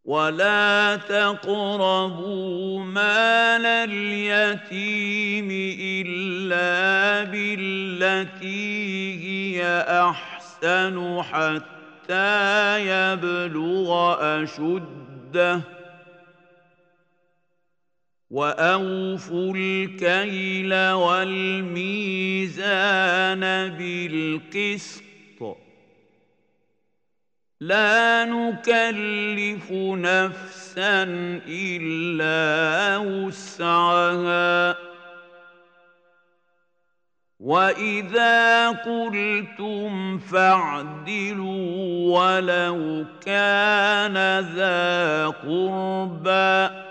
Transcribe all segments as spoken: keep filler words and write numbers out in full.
ولا تقربوا مال اليتيم إلا بالتي هي أحسن حتى يبلغ أشده وأوفوا الكيل والميزان بالقسط لا نكلف نفسا إلا وسعها وإذا قلتم فاعدلوا ولو كان ذا قربى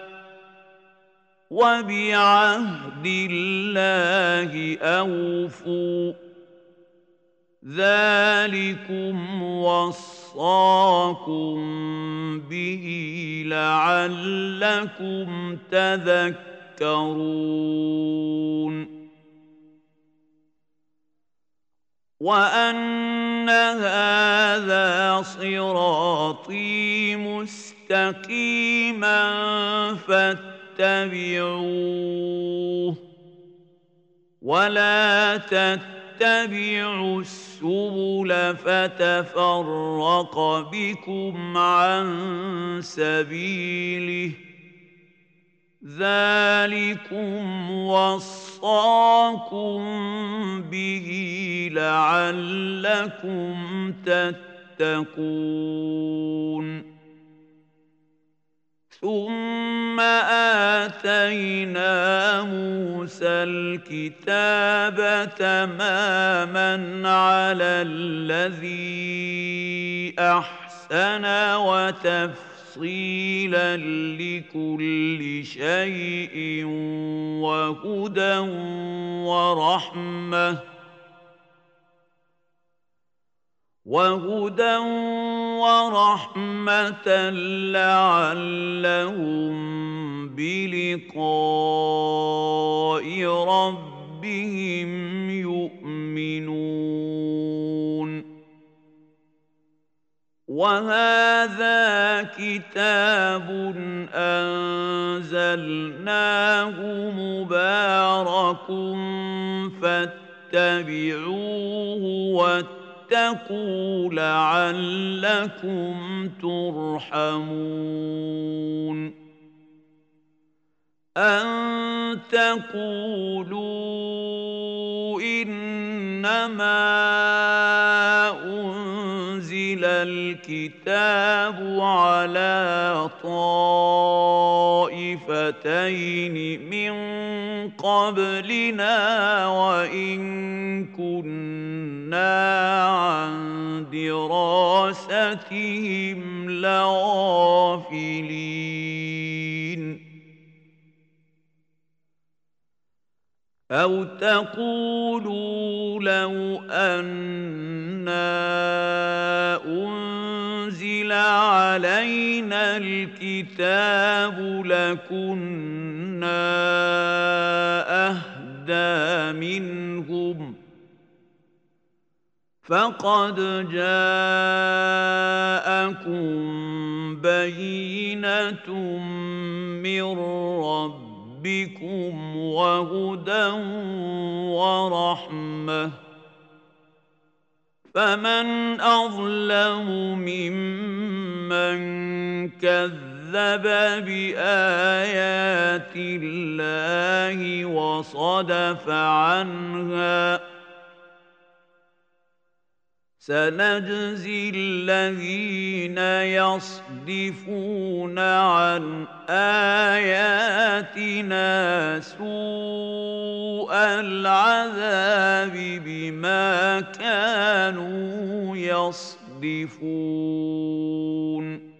وبعهد الله أوفوا ذلكم وصاكم به لعلكم تذكرون وأن هذا صراطي مستقيما فاتبعوه ولا تتبعوا السبل فتفرق بكم عن سبيله ذلكم وصاكم به لعلكم تتقون ثم آتينا موسى الكتاب تماما على الذي أحسن وتفصيلا لكل شيء وهدى ورحمة وهدى ورحمة لعلهم بلقاء ربهم يؤمنون وهذا كتاب أنزلناه مبارك فاتبعوه واتقوا لعلكم ترحمون أن تقولوا إنما أنزل الكتاب على طائفتين من قبلنا وإن كنا عن دراستهم لغافلين أو تقولوا لو أنا أنزل علينا الكتاب لكنا أهدى منهم فقد جاءكم بينة من ربكم بكم وهدى ورحمة فمن أظلم ممن كذب بآيات الله وصدف عنها سنجزي الذين يصدفون عن آياتنا سوء العذاب بما كانوا يصدفون